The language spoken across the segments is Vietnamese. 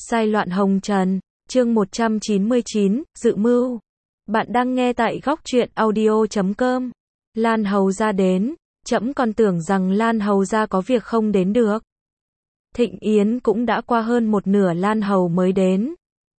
Sai loạn hồng trần, chương 199, dự mưu. Bạn đang nghe tại góc truyện audio.com. Lan Hầu gia đến, trẫm còn tưởng rằng Lan Hầu gia có việc không đến được. Thịnh yến cũng đã qua hơn một nửa Lan Hầu mới đến.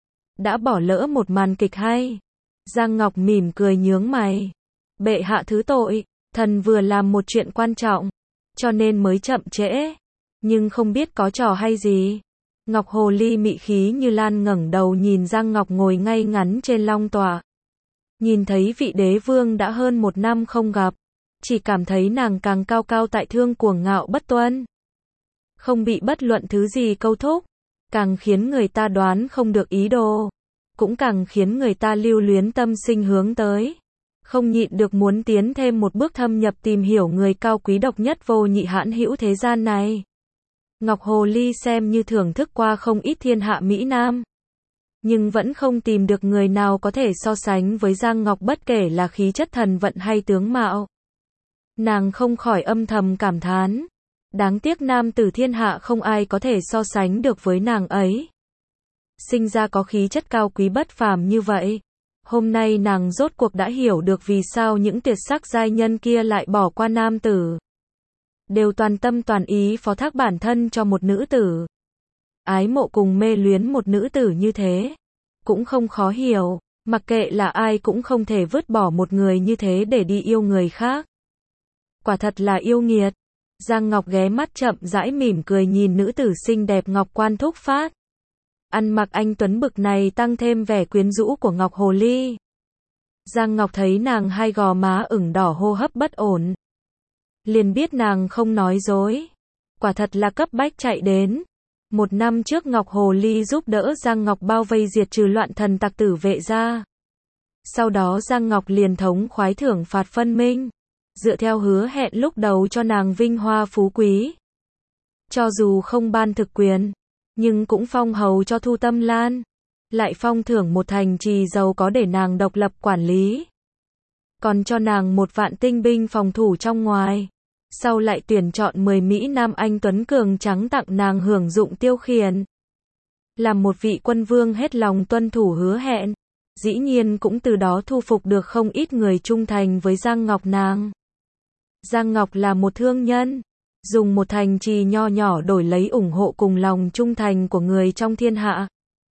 Đã bỏ lỡ một màn kịch hay. Giang Ngọc mỉm cười nhướng mày. Bệ hạ thứ tội, thần vừa làm một chuyện quan trọng, cho nên mới chậm trễ. Nhưng không biết có trò hay gì. Ngọc Hồ Ly mị khí như lan ngẩng đầu nhìn Giang Ngọc ngồi ngay ngắn trên long tọa. Nhìn thấy vị đế vương đã hơn một năm không gặp, chỉ cảm thấy nàng càng cao cao tại thượng cuồng ngạo bất tuân. Không bị bất luận thứ gì câu thúc, càng khiến người ta đoán không được ý đồ, cũng càng khiến người ta lưu luyến tâm sinh hướng tới. Không nhịn được muốn tiến thêm một bước thâm nhập tìm hiểu người cao quý độc nhất vô nhị hãn hữu thế gian này. Ngọc Hồ Ly xem như thưởng thức qua không ít thiên hạ Mỹ Nam, nhưng vẫn không tìm được người nào có thể so sánh với Giang Ngọc bất kể là khí chất thần vận hay tướng mạo. Nàng không khỏi âm thầm cảm thán, đáng tiếc nam tử thiên hạ không ai có thể so sánh được với nàng ấy. Sinh ra có khí chất cao quý bất phàm như vậy. Hôm nay nàng rốt cuộc đã hiểu được vì sao những tuyệt sắc giai nhân kia lại bỏ qua nam tử. Đều toàn tâm toàn ý phó thác bản thân cho một nữ tử. Ái mộ cùng mê luyến một nữ tử như thế. Cũng không khó hiểu, mặc kệ là ai cũng không thể vứt bỏ một người như thế để đi yêu người khác. Quả thật là yêu nghiệt. Giang Ngọc ghé mắt chậm rãi mỉm cười nhìn nữ tử xinh đẹp Ngọc Quan Thúc Phát. Ăn mặc anh tuấn bực này tăng thêm vẻ quyến rũ của Ngọc Hồ Ly. Giang Ngọc thấy nàng hai gò má ửng đỏ hô hấp bất ổn, liền biết nàng không nói dối. Quả thật là cấp bách chạy đến. Một năm trước Ngọc Hồ Ly giúp đỡ Giang Ngọc bao vây diệt trừ loạn thần tặc tử Vệ gia. Sau đó Giang Ngọc liền thống khoái thưởng phạt phân minh, dựa theo hứa hẹn lúc đầu cho nàng vinh hoa phú quý. Cho dù không ban thực quyền, nhưng cũng phong hầu cho Thu Tâm Lan, lại phong thưởng một thành trì giàu có để nàng độc lập quản lý. Còn cho nàng 1.000 tinh binh phòng thủ trong ngoài. Sau lại tuyển chọn 10 Mỹ Nam anh tuấn cường trắng tặng nàng hưởng dụng tiêu khiển. Làm một vị quân vương hết lòng tuân thủ hứa hẹn, dĩ nhiên cũng từ đó thu phục được không ít người trung thành với Giang Ngọc nàng. Giang Ngọc là một thương nhân, dùng một thành trì nho nhỏ đổi lấy ủng hộ cùng lòng trung thành của người trong thiên hạ.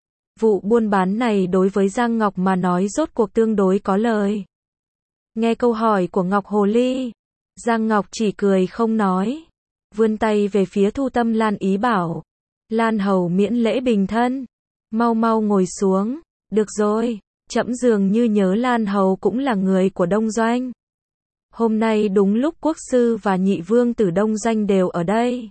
Vụ buôn bán này đối với Giang Ngọc mà nói rốt cuộc tương đối có lời. Nghe câu hỏi của Ngọc Hồ Ly, Giang Ngọc chỉ cười không nói, vươn tay về phía Thu Tâm Lan ý bảo, Lan Hầu miễn lễ bình thân, mau mau ngồi xuống. Được rồi, trẫm dường như nhớ Lan Hầu cũng là người của Đông Doanh. Hôm nay đúng lúc quốc sư và nhị vương tử Đông Doanh đều ở đây.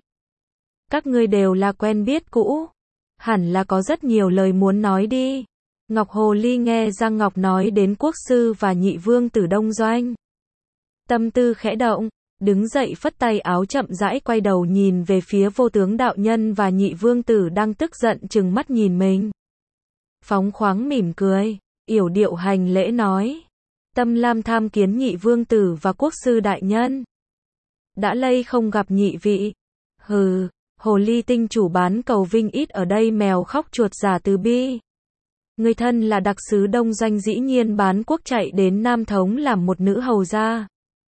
Các ngươi đều là quen biết cũ, hẳn là có rất nhiều lời muốn nói đi. Ngọc Hồ Ly nghe Giang Ngọc nói đến quốc sư và nhị vương tử Đông Doanh, tâm tư khẽ động, đứng dậy phất tay áo chậm rãi quay đầu nhìn về phía Vô Tướng đạo nhân và nhị vương tử đang tức giận trừng mắt nhìn mình. Phóng khoáng mỉm cười, yểu điệu hành lễ nói, Tâm Lam tham kiến nhị vương tử và quốc sư đại nhân. Đã lây không gặp nhị vị. Hừ, Hồ Ly tinh chủ bán cầu vinh ít ở đây mèo khóc chuột giả từ bi. Người thân là đặc sứ Đông Doanh dĩ nhiên bán quốc chạy đến Nam Thống làm một nữ hầu gia.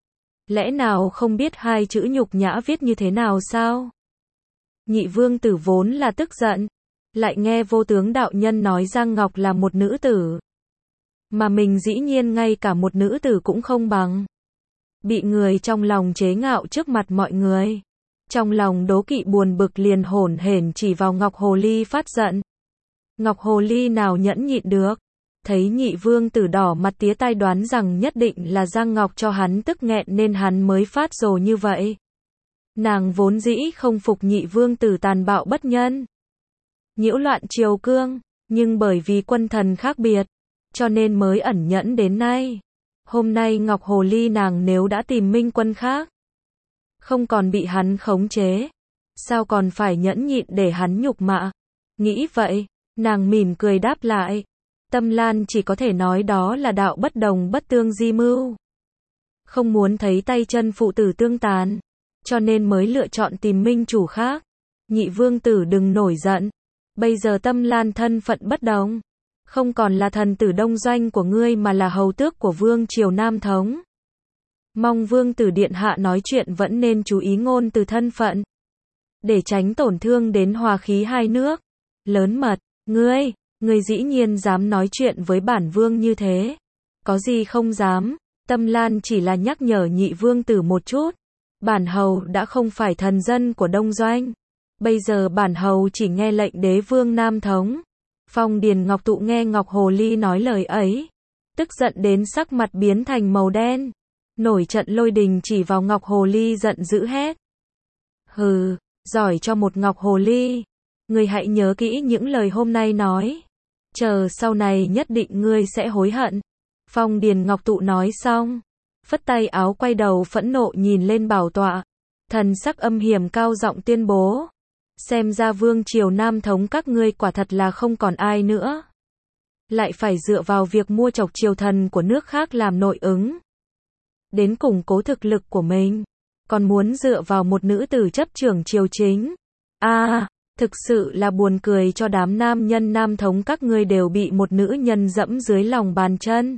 Lẽ nào không biết hai chữ nhục nhã viết như thế nào sao? Nhị vương tử vốn là tức giận, lại nghe Vô Tướng đạo nhân nói Giang Ngọc là một nữ tử, mà mình dĩ nhiên ngay cả một nữ tử cũng không bằng. Bị người trong lòng chế ngạo trước mặt mọi người. Trong lòng đố kỵ buồn bực liền hổn hển chỉ vào Ngọc Hồ Ly phát giận. Ngọc Hồ Ly nào nhẫn nhịn được. Thấy nhị vương tử đỏ mặt tía tai đoán rằng nhất định là Giang Ngọc cho hắn tức nghẹn nên hắn mới phát rồ như vậy. Nàng vốn dĩ không phục nhị vương tử tàn bạo bất nhân, nhiễu loạn triều cương, nhưng bởi vì quân thần khác biệt, cho nên mới ẩn nhẫn đến nay. Hôm nay Ngọc Hồ Ly nàng nếu đã tìm minh quân khác, không còn bị hắn khống chế, sao còn phải nhẫn nhịn để hắn nhục mạ. Nghĩ vậy, nàng mỉm cười đáp lại, Tâm Lan chỉ có thể nói đó là đạo bất đồng bất tương di mưu. Không muốn thấy tay chân phụ tử tương tàn, cho nên mới lựa chọn tìm minh chủ khác. Nhị vương tử đừng nổi giận, Bây giờ Tâm Lan thân phận bất đồng. Không còn là thần tử đông doanh của ngươi mà là hầu tước của vương triều Nam Thống. Mong vương tử điện hạ nói chuyện vẫn nên chú ý ngôn từ thân phận. Để tránh tổn thương đến hòa khí hai nước. Lớn mật, ngươi dĩ nhiên dám nói chuyện với bản vương như thế. Có gì không dám, Tâm Lan chỉ là nhắc nhở nhị vương tử một chút. Bản hầu đã không phải thần dân của Đông Doanh. Bây giờ bản hầu chỉ nghe lệnh đế vương Nam Thống. Phong Điền Ngọc Tụ nghe Ngọc Hồ Ly nói lời ấy. Tức giận đến sắc mặt biến thành màu đen. Nổi trận lôi đình chỉ vào Ngọc Hồ Ly giận dữ hét. Hừ, giỏi cho một Ngọc Hồ Ly. Ngươi hãy nhớ kỹ những lời hôm nay nói. Chờ sau này nhất định ngươi sẽ hối hận. Phong Điền Ngọc Tụ nói xong. Phất tay áo quay đầu phẫn nộ nhìn lên bảo tọa. Thần sắc âm hiểm cao giọng tuyên bố. Xem ra vương triều Nam Thống các ngươi quả thật là không còn ai nữa. Lại phải dựa vào việc mua chọc triều thần của nước khác làm nội ứng. Đến củng cố thực lực của mình. Còn muốn dựa vào một nữ tử chấp trưởng triều chính. Thực sự là buồn cười cho đám nam nhân Nam Thống các ngươi đều bị một nữ nhân dẫm dưới lòng bàn chân.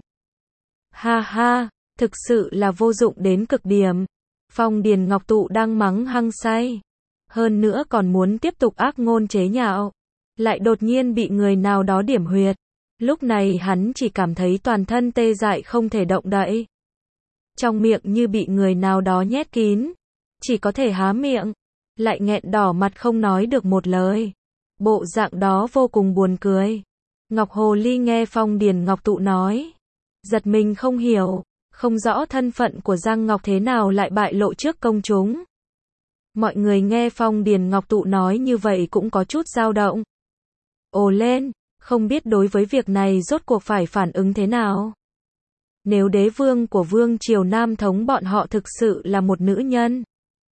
Ha ha, thực sự là vô dụng đến cực điểm. Phong Điền Ngọc Tụ đang mắng hăng say. Hơn nữa còn muốn tiếp tục ác ngôn chế nhạo. Lại đột nhiên bị người nào đó điểm huyệt. Lúc này hắn chỉ cảm thấy toàn thân tê dại không thể động đậy. Trong miệng như bị người nào đó nhét kín. Chỉ có thể há miệng. Lại nghẹn đỏ mặt không nói được một lời. Bộ dạng đó vô cùng buồn cười. Ngọc Hồ Ly nghe Phong Điền Ngọc Tụ nói. Giật mình không hiểu. Không rõ thân phận của Giang Ngọc thế nào lại bại lộ trước công chúng. Mọi người nghe Phong Điền Ngọc Tụ nói như vậy cũng có chút dao động. Ồ lên, không biết đối với việc này rốt cuộc phải phản ứng thế nào. Nếu đế vương của vương triều Nam Thống bọn họ thực sự là một nữ nhân.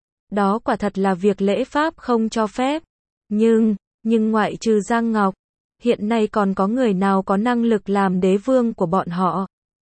Đó quả thật là việc lễ pháp không cho phép. Nhưng ngoại trừ Giang Ngọc, hiện nay còn có người nào có năng lực làm đế vương của bọn họ.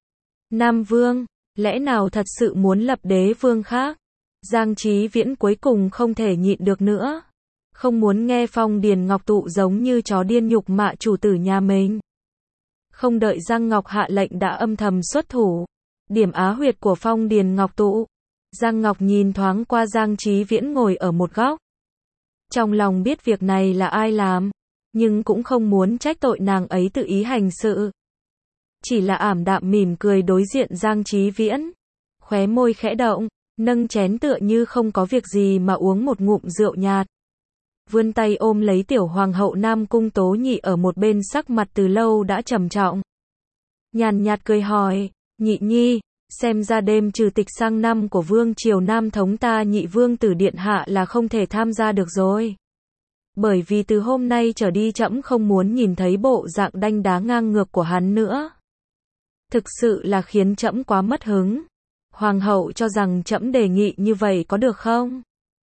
Nam Vương, lẽ nào thật sự muốn lập đế vương khác? Giang Chí Viễn cuối cùng không thể nhịn được nữa. Không muốn nghe Phong Điền Ngọc Tụ giống như chó điên nhục mạ chủ tử nhà mình. Không đợi Giang Ngọc hạ lệnh đã âm thầm xuất thủ. Điểm á huyệt của Phong Điền Ngọc Tụ. Giang Ngọc nhìn thoáng qua Giang Chí Viễn ngồi ở một góc. Trong lòng biết việc này là ai làm. Nhưng cũng không muốn trách tội nàng ấy tự ý hành sự. Chỉ là ảm đạm mỉm cười đối diện Giang Chí Viễn. Khóe môi khẽ động. Nâng chén tựa như không có việc gì mà uống một ngụm rượu nhạt. Vươn tay ôm lấy tiểu hoàng hậu Nam Cung Tố Nhị ở một bên sắc mặt từ lâu đã trầm trọng. Nhàn nhạt cười hỏi, Nhị nhi, xem ra đêm trừ tịch sang năm của vương triều Nam Thống ta nhị vương tử điện hạ là không thể tham gia được rồi. Bởi vì từ hôm nay trở đi trẫm không muốn nhìn thấy bộ dạng đanh đá ngang ngược của hắn nữa. Thực sự là khiến trẫm quá mất hứng. Hoàng hậu cho rằng trẫm đề nghị như vậy có được không?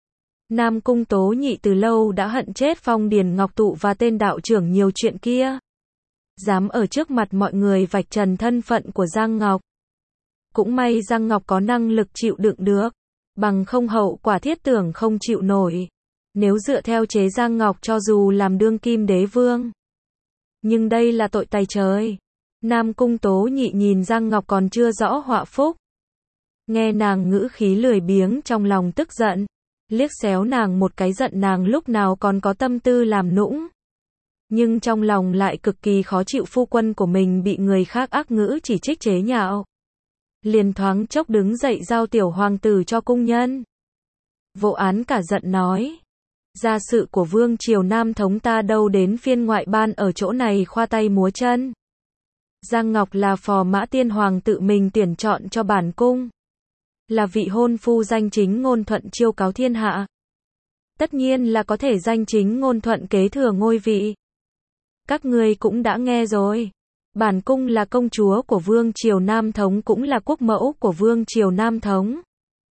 Nam Cung Tố Nhị từ lâu đã hận chết Phong Điền Ngọc Tụ và tên đạo trưởng nhiều chuyện kia. Dám ở trước mặt mọi người vạch trần thân phận của Giang Ngọc. Cũng may Giang Ngọc có năng lực chịu đựng được. Bằng không hậu quả thiết tưởng không chịu nổi. Nếu dựa theo chế Giang Ngọc cho dù làm đương kim đế vương. Nhưng đây là tội tày trời. Nam Cung Tố Nhị nhìn Giang Ngọc còn chưa rõ họa phúc. Nghe nàng ngữ khí lười biếng trong lòng tức giận. Liếc xéo nàng một cái giận nàng lúc nào còn có tâm tư làm nũng. Nhưng trong lòng lại cực kỳ khó chịu phu quân của mình bị người khác ác ngữ chỉ trích chế nhạo. Liền thoáng chốc đứng dậy giao tiểu hoàng tử cho cung nhân. Vô Án cả giận nói. Gia sự của vương triều Nam Thống ta đâu đến phiên ngoại ban ở chỗ này khoa tay múa chân. Giang Ngọc là phò mã tiên hoàng tự mình tuyển chọn cho bản cung. Là vị hôn phu danh chính ngôn thuận chiêu cáo thiên hạ. Tất nhiên là có thể danh chính ngôn thuận kế thừa ngôi vị. Các ngươi cũng đã nghe rồi. Bản cung là công chúa của vương triều Nam Thống cũng là quốc mẫu của vương triều Nam Thống.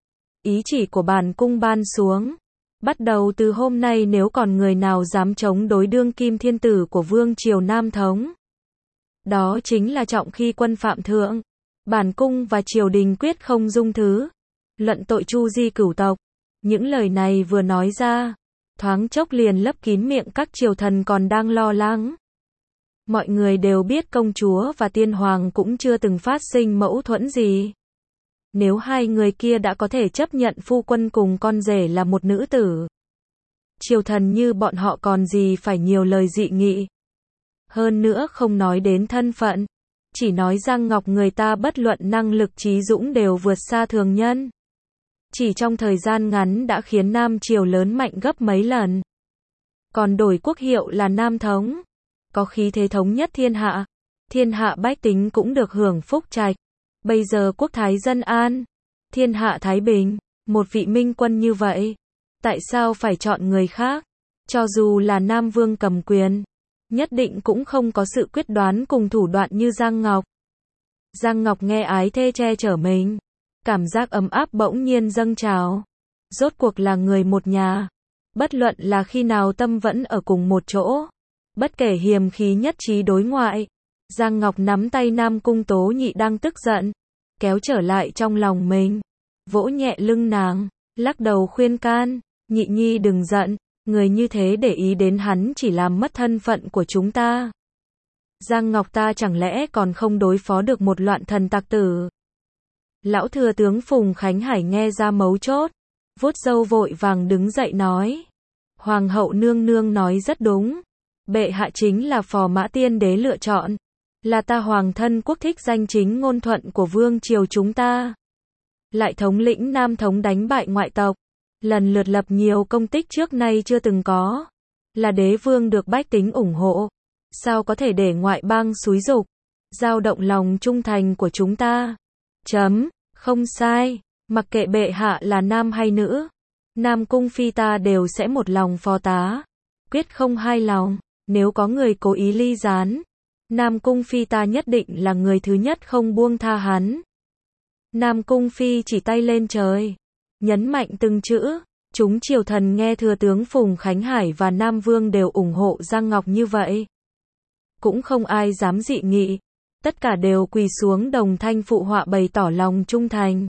Ý chỉ của bản cung ban xuống. Bắt đầu từ hôm nay nếu còn người nào dám chống đối đương kim thiên tử của vương triều Nam Thống. Đó chính là trọng khi quân phạm thượng. Bản cung và triều đình quyết không dung thứ. Luận tội chu di cửu tộc. Những lời này vừa nói ra. thoáng chốc liền lấp kín miệng các triều thần còn đang lo lắng. Mọi người đều biết công chúa và tiên hoàng cũng chưa từng phát sinh mâu thuẫn gì. Nếu hai người kia đã có thể chấp nhận phu quân cùng con rể là một nữ tử, triều thần như bọn họ còn gì phải nhiều lời dị nghị. Hơn nữa không nói đến thân phận, chỉ nói Giang Ngọc người ta bất luận năng lực trí dũng đều vượt xa thường nhân. Chỉ trong thời gian ngắn đã khiến Nam Triều lớn mạnh gấp mấy lần. Còn đổi quốc hiệu là Nam Thống, có khí thế thống nhất thiên hạ bách tính cũng được hưởng phúc trạch. Bây giờ quốc thái dân an, thiên hạ thái bình, một vị minh quân như vậy, tại sao phải chọn người khác? Cho dù là Nam Vương cầm quyền, nhất định cũng không có sự quyết đoán cùng thủ đoạn như Giang Ngọc. Giang Ngọc nghe ái thê che chở mình, cảm giác ấm áp bỗng nhiên dâng trào. Rốt cuộc là người một nhà, bất luận là khi nào tâm vẫn ở cùng một chỗ, bất kể hiềm khí nhất trí đối ngoại. Giang Ngọc nắm tay Nam Cung Tố Nhị đang tức giận, kéo trở lại trong lòng mình, vỗ nhẹ lưng nàng, lắc đầu khuyên can, Nhị Nhi đừng giận, người như thế để ý đến hắn chỉ làm mất thân phận của chúng ta. Giang Ngọc ta chẳng lẽ còn không đối phó được một loạn thần tặc tử? Lão thừa tướng Phùng Khánh Hải nghe ra mấu chốt, vuốt râu vội vàng đứng dậy nói. Hoàng hậu nương nương nói rất đúng. Bệ hạ chính là phò mã tiên đế lựa chọn. Là ta hoàng thân quốc thích danh chính ngôn thuận của vương triều chúng ta. Lại thống lĩnh Nam Thống đánh bại ngoại tộc. Lần lượt lập nhiều công tích trước nay chưa từng có. Là đế vương được bách tính ủng hộ. Sao có thể để ngoại bang xúi giục, dao động lòng trung thành của chúng ta? Không sai, mặc kệ bệ hạ là nam hay nữ, Nam Cung phi ta đều sẽ một lòng phò tá, quyết không hai lòng. Nếu có người cố ý ly gián, Nam Cung phi ta nhất định là người thứ nhất không buông tha hắn. Nam Cung phi chỉ tay lên trời, nhấn mạnh từng chữ. Chúng triều thần nghe thừa tướng Phùng Khánh Hải và Nam Vương đều ủng hộ Giang Ngọc như vậy, cũng không ai dám dị nghị, tất cả đều quỳ xuống đồng thanh phụ họa bày tỏ lòng trung thành.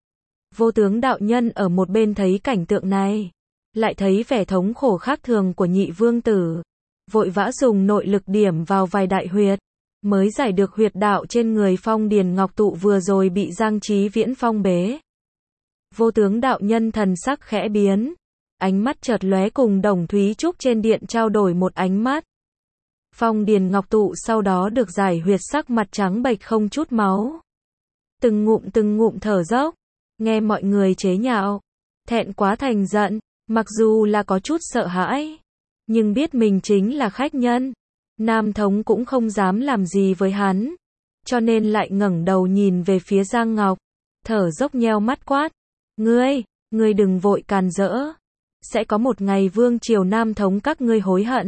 Vô tướng đạo nhân ở một bên thấy cảnh tượng này, lại thấy vẻ thống khổ khác thường của nhị vương tử, vội vã dùng nội lực điểm vào vài đại huyệt, mới giải được huyệt đạo trên người Phong Điền Ngọc Tụ vừa rồi bị Giang Chí Viễn phong bế. Vô tướng đạo nhân thần sắc khẽ biến, ánh mắt chợt lóe cùng Đồng Thúy Trúc trên điện trao đổi một ánh mắt. Phong Điền Ngọc Tụ sau đó được giải huyệt, sắc mặt trắng bệch không chút máu. Từng ngụm thở dốc, nghe mọi người chế nhạo, thẹn quá thành giận, mặc dù là có chút sợ hãi, nhưng biết mình chính là khách nhân, Nam Thống cũng không dám làm gì với hắn, cho nên lại ngẩng đầu nhìn về phía Giang Ngọc, thở dốc nheo mắt quát, ngươi đừng vội càn rỡ, sẽ có một ngày vương triều Nam Thống các ngươi hối hận.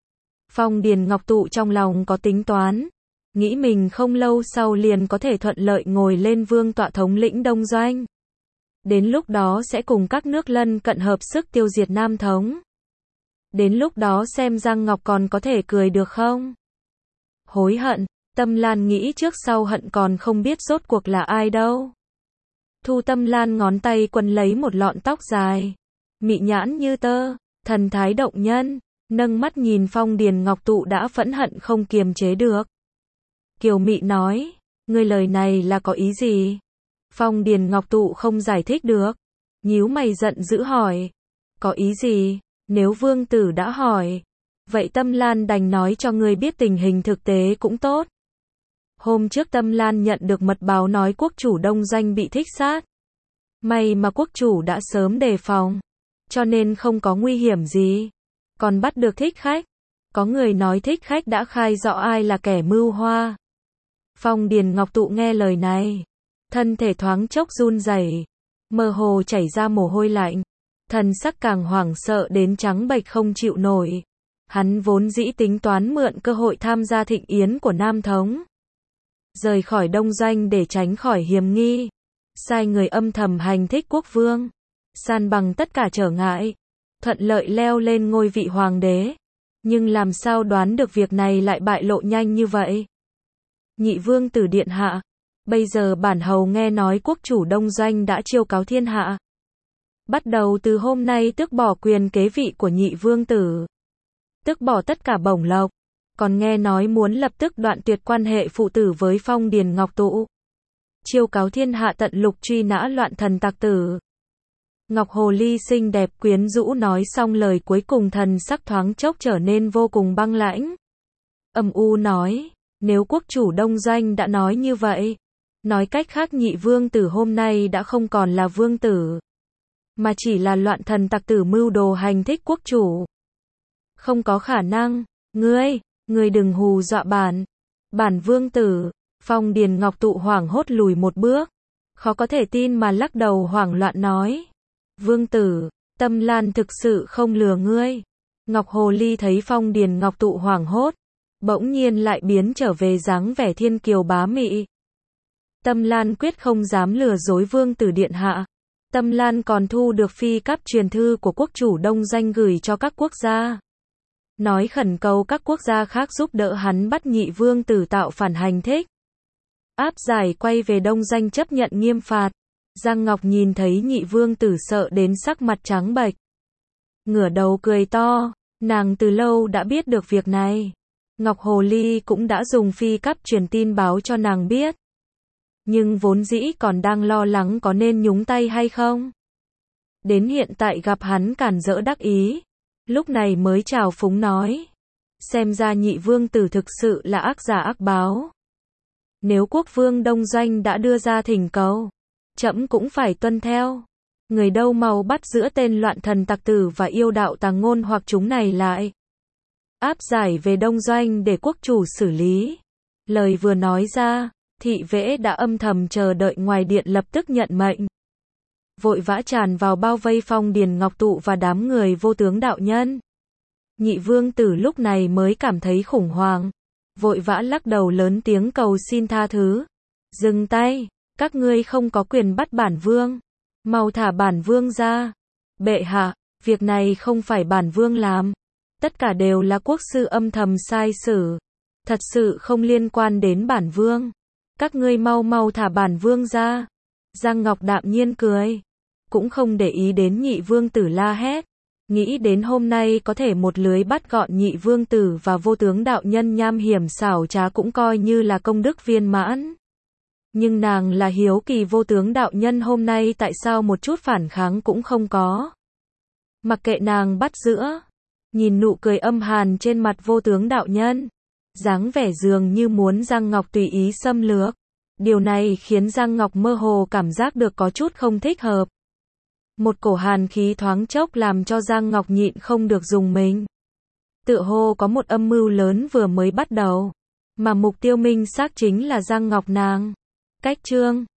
Phong Điền Ngọc Tụ trong lòng có tính toán, nghĩ mình không lâu sau liền có thể thuận lợi ngồi lên vương tọa thống lĩnh Đông Doanh. Đến lúc đó sẽ cùng các nước lân cận hợp sức tiêu diệt Nam Thống. Đến lúc đó xem Giang Ngọc còn có thể cười được không? Hối hận, Tâm Lan nghĩ trước sau hận còn không biết rốt cuộc là ai đâu. Thu Tâm Lan ngón tay quấn lấy một lọn tóc dài, mị nhãn như tơ, thần thái động nhân, nâng mắt nhìn Phong Điền Ngọc Tụ đã phẫn hận không kiềm chế được. Kiều Mị nói, ngươi lời này là có ý gì? Phong Điền Ngọc Tụ không giải thích được, nhíu mày giận dữ hỏi, có ý gì? Nếu vương tử đã hỏi, vậy Tâm Lan đành nói cho ngươi biết tình hình thực tế cũng tốt. Hôm trước Tâm Lan nhận được mật báo nói quốc chủ Đông Doanh bị thích sát. May mà quốc chủ đã sớm đề phòng, cho nên không có nguy hiểm gì. Còn bắt được thích khách. Có người nói thích khách đã khai rõ ai là kẻ mưu hoa. Phong Điền Ngọc Tụ nghe lời này, thân thể thoáng chốc run rẩy, mơ hồ chảy ra mồ hôi lạnh, thần sắc càng hoảng sợ đến trắng bệch không chịu nổi. Hắn vốn dĩ tính toán mượn cơ hội tham gia thịnh yến của Nam Thống, rời khỏi Đông Doanh để tránh khỏi hiểm nghi, sai người âm thầm hành thích quốc vương, san bằng tất cả trở ngại, thuận lợi leo lên ngôi vị hoàng đế. Nhưng làm sao đoán được việc này lại bại lộ nhanh như vậy? Nhị vương tử điện hạ, bây giờ bản hầu nghe nói quốc chủ Đông Doanh đã chiêu cáo thiên hạ. Bắt đầu từ hôm nay tước bỏ quyền kế vị của nhị vương tử. Tước bỏ tất cả bổng lộc. Còn nghe nói muốn lập tức đoạn tuyệt quan hệ phụ tử với Phong Điền Ngọc Tụ. Chiêu cáo thiên hạ tận lục truy nã loạn thần tặc tử. Ngọc Hồ Ly xinh đẹp quyến rũ nói xong lời cuối cùng, thần sắc thoáng chốc trở nên vô cùng băng lãnh. Âm u nói, nếu quốc chủ Đông Doanh đã nói như vậy, nói cách khác nhị vương tử hôm nay đã không còn là vương tử, mà chỉ là loạn thần tặc tử mưu đồ hành thích quốc chủ. Không có khả năng, ngươi đừng hù dọa bản vương tử. Phong Điền Ngọc Tụ hoảng hốt lùi một bước, khó có thể tin mà lắc đầu hoảng loạn nói, vương tử, Tâm Lan thực sự không lừa ngươi. Ngọc Hồ Ly thấy Phong Điền Ngọc Tụ hoảng hốt, bỗng nhiên lại biến trở về dáng vẻ thiên kiều bá mị. Tâm Lan quyết không dám lừa dối vương tử điện hạ. Tâm Lan còn thu được phi cấp truyền thư của quốc chủ Đông Doanh gửi cho các quốc gia, nói khẩn cầu các quốc gia khác giúp đỡ hắn bắt nhị vương tử tạo phản hành thích. Áp giải quay về Đông Doanh chấp nhận nghiêm phạt. Giang Ngọc nhìn thấy nhị vương tử sợ đến sắc mặt trắng bệch, ngửa đầu cười to, nàng từ lâu đã biết được việc này. Ngọc Hồ Ly cũng đã dùng phi cấp truyền tin báo cho nàng biết, nhưng vốn dĩ còn đang lo lắng có nên nhúng tay hay không. Đến hiện tại gặp hắn cản rỡ đắc ý, lúc này mới trào phúng nói, xem ra nhị vương tử thực sự là ác giả ác báo. Nếu quốc vương Đông Doanh đã đưa ra thỉnh cầu, trẫm cũng phải tuân theo. Người đâu mau bắt giữa tên loạn thần tặc tử và yêu đạo tàng ngôn hoặc chúng này lại, áp giải về Đông Doanh để quốc chủ xử lý. Lời vừa nói ra, thị vệ đã âm thầm chờ đợi ngoài điện lập tức nhận mệnh, vội vã tràn vào bao vây Phong Điền Ngọc Tụ và đám người vô tướng đạo nhân. Nhị vương tử lúc này mới cảm thấy khủng hoảng, vội vã lắc đầu lớn tiếng cầu xin tha thứ. Dừng tay, các ngươi không có quyền bắt bản vương, mau thả bản vương ra. Bệ hạ, việc này không phải bản vương làm, tất cả đều là quốc sư âm thầm sai sử, thật sự không liên quan đến bản vương. Các ngươi mau thả bản vương ra. Giang Ngọc đạm nhiên cười, cũng không để ý đến nhị vương tử la hét, nghĩ đến hôm nay có thể một lưới bắt gọn nhị vương tử và vô tướng đạo nhân nham hiểm xảo trá cũng coi như là công đức viên mãn. Nhưng nàng là hiếu kỳ vô tướng đạo nhân hôm nay tại sao một chút phản kháng cũng không có. Mặc kệ nàng bắt giữa, nhìn nụ cười âm hàn trên mặt vô tướng đạo nhân, dáng vẻ dường như muốn Giang Ngọc tùy ý xâm lược. Điều này khiến Giang Ngọc mơ hồ cảm giác được có chút không thích hợp. Một cổ hàn khí thoáng chốc làm cho Giang Ngọc nhịn không được rùng mình. Tựa hồ có một âm mưu lớn vừa mới bắt đầu, mà mục tiêu minh xác chính là Giang Ngọc nàng. Cách chương